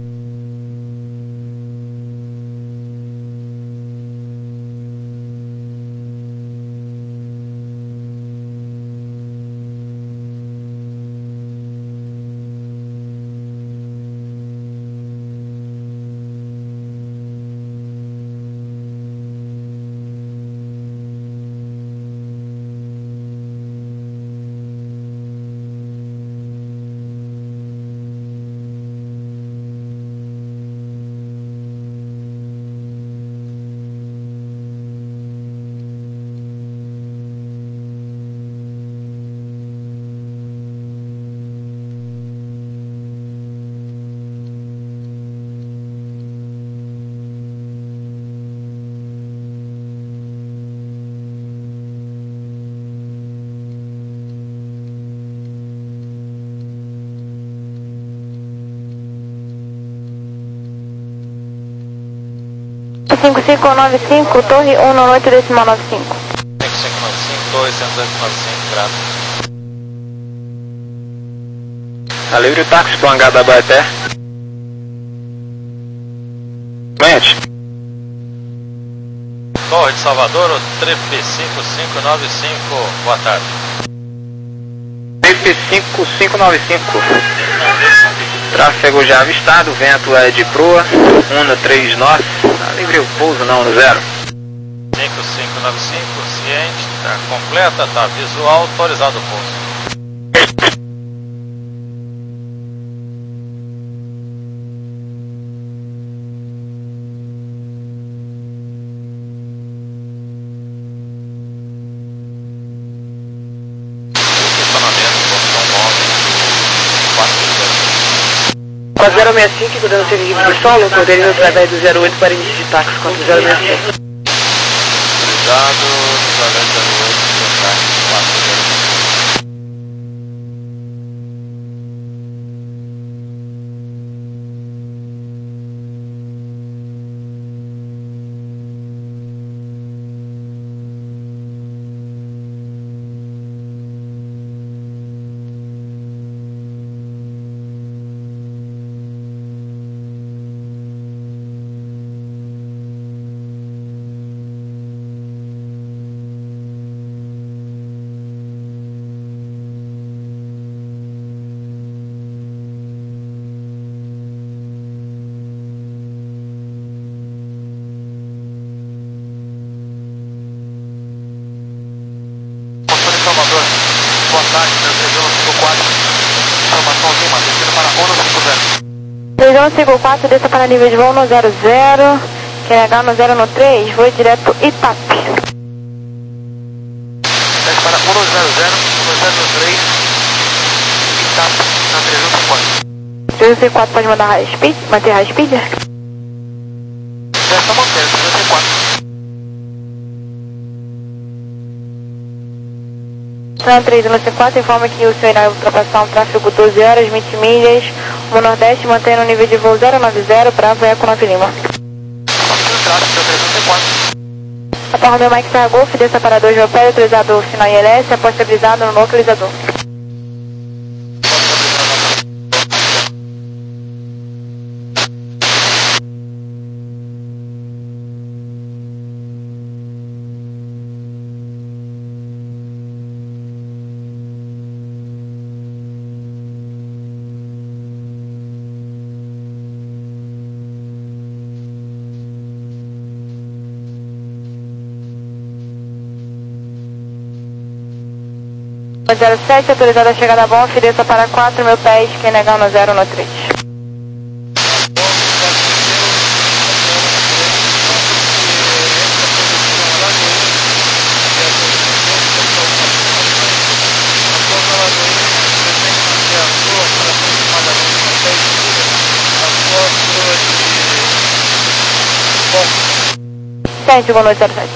Speaker 2: cinco cinco nove cinco, torre um oito decimal nove cinco.
Speaker 3: cinco cinco nove cinco, torre cento e oito nove cinco, grato.
Speaker 7: Tá livre o táxi pro hangar da Baeté. Cliente.
Speaker 9: Torre de Salvador, o Trip cinco cinco nove cinco, boa tarde.
Speaker 7: Trip cinco cinco nove cinco. Tráfego já avistado, vento é de proa, um no três norte, tá livre o pouso não no zero.
Speaker 9: cinco cinco nove cinco, ciente, tá completa, tá visual, autorizado o pouso.
Speaker 8: quatro zero seis cinco, dando serviço de solo, poderia através do zero oito para início de táxi, quatro zero seis cinco.
Speaker 9: Autorizado, através do zero oito, táxi, quatro zero seis cinco.
Speaker 3: Salvador, boa tarde, três um cinco quatro, informação Lima, destino para ONU cinco zero.
Speaker 2: três um cinco quatro, desça para nível de voo no zero zero, Q N H no zero no três, voo direto Itape.
Speaker 3: Desce para ONU zero zero, ONU zero no três, Itape, na três um cinco quatro.
Speaker 2: três um cinco quatro pode mandar high speed, manter high speed?
Speaker 3: É só manter, três um cinco quatro.
Speaker 2: Tran três um cinco quatro informa que o senhor irá ultrapassar um tráfego doze horas, vinte milhas, no Nordeste, mantendo o nível de voo zero nove zero, Bravo Eco nove Lima. Após o meu Mike Star Golf, desça para dois Ropel, autorizado final I L S, após estabilizado no localizador. zero sete, autorizada a chegada a bom, desça para quatro mil pés, Q N H no zero no três. Sente, boa noite, zero sete.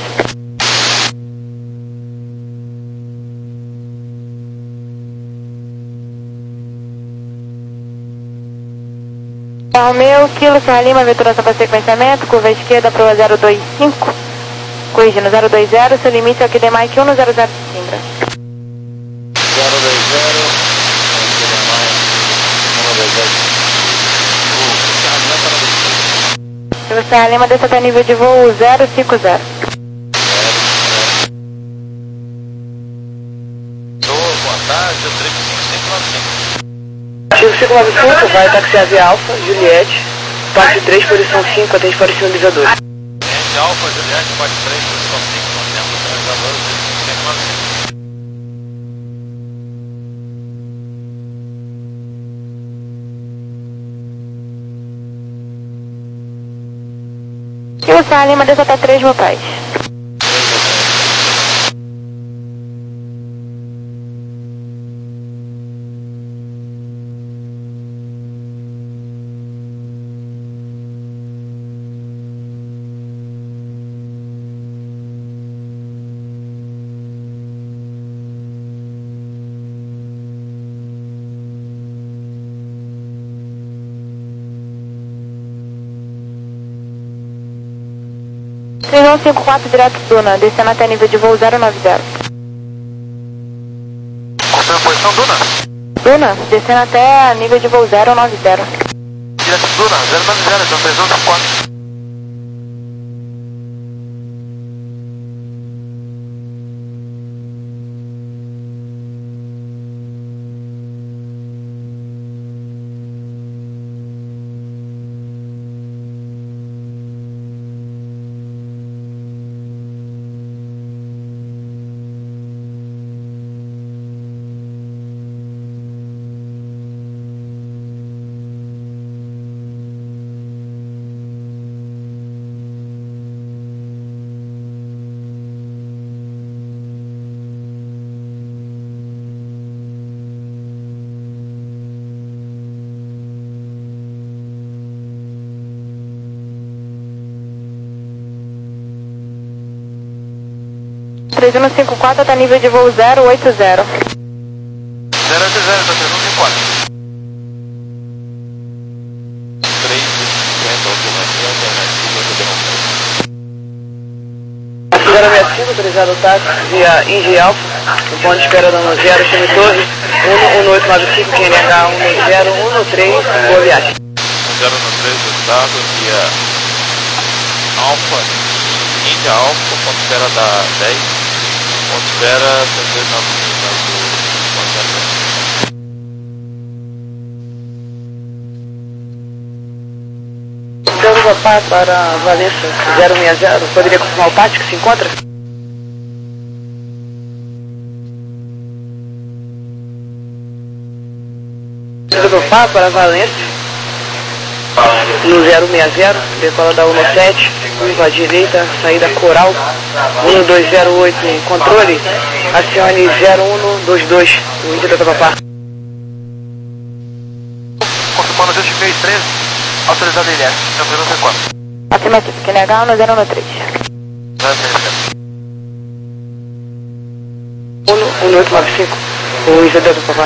Speaker 2: Romeu, Kilo, Serra Lima, Ventura para sequenciamento, curva esquerda para o zero dois cinco, corrigindo zero dois zero, seu limite é o Q D Mike um no zero zero Simbra.
Speaker 9: zero dois zero,
Speaker 2: Kilo, Serra Lima, desça até nível de voo zero cinco zero.
Speaker 9: Boa tarde, o Trip cinco cinco nove cinco.
Speaker 8: cinco cinco nove cinco, vai taxiar via Alfa, Juliette, parte três, posição cinco, atende para o sinalizador.
Speaker 9: Cliente Alfa, Juliette, parte três, posição cinco, mantendo o sinalizador, cinco cinco nove cinco.
Speaker 2: Kilo, Serra Lima, desça até três mil pés. três um cinco quatro, direto Duna, descendo até nível de voo zero nove zero.
Speaker 3: Cortando a posição, Duna?
Speaker 2: Duna, descendo até nível de voo zero nove zero.
Speaker 3: Direto Duna, zero nove zero, então três um cinco quatro.
Speaker 2: três um cinco quatro até nível de voo zero oito zero.
Speaker 3: zero oito zero, tá três um cinco quatro. três cinquenta, alternativa, alternativa,
Speaker 8: zero seis cinco, autorizado o táxi via Indy Alpha, no ponto de espera dando zero, Chime Torre, um um oito nove cinco, Q N H um zero um três, boa viagem.
Speaker 3: zero um três, estado via Alpha, Indy Alpha, ponto de espera da dez, ponto de espera três dois nove cinco,
Speaker 8: Então, Papá para Valença zero seis zero, poderia confirmar o pátio que se encontra? Então, Papá para Valença, no zero seis zero, decola da um sete, curva à direita, saída Coral, um dois zero oito, controle, acione zero um dois dois, o índio da Papá.
Speaker 3: confirmando Justifique treze, autorizado I L S, tranquilo C quatro.
Speaker 2: Afirmativo, Q N H um zero um três.
Speaker 8: um oito nove cinco, o I Z D do Papá.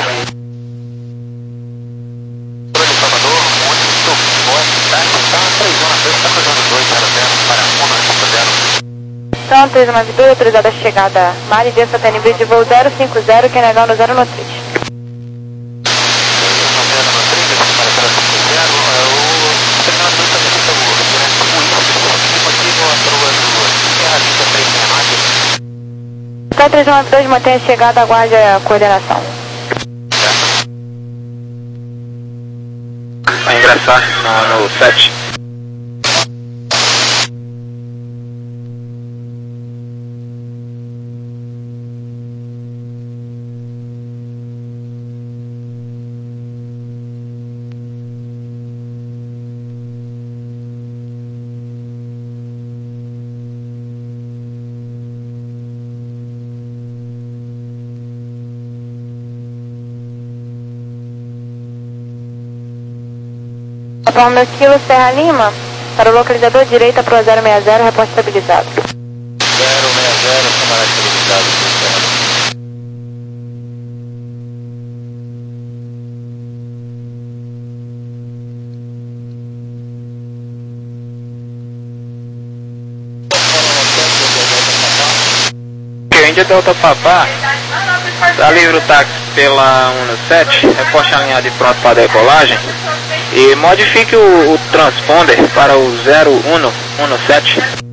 Speaker 2: Então, três nove dois, autorizada a chegada Mari Dias até nível de voo zero cinco zero, Q N H um zero um três. Então, três nove dois, mantém a chegada, aguarde a coordenação.
Speaker 7: Vai ingressar no, no sete.
Speaker 2: Conforme o quilo Serra Lima, para o localizador direita para o zero seis zero, reposto estabilizado.
Speaker 3: zero seis zero, camarada estabilizado, Serra Lima.
Speaker 7: Ok, Índia Delta Papá, está livre o táxi pela um sete, reposte alinhado e pronto para decolagem. E modifique o, o transponder para o zero um um sete.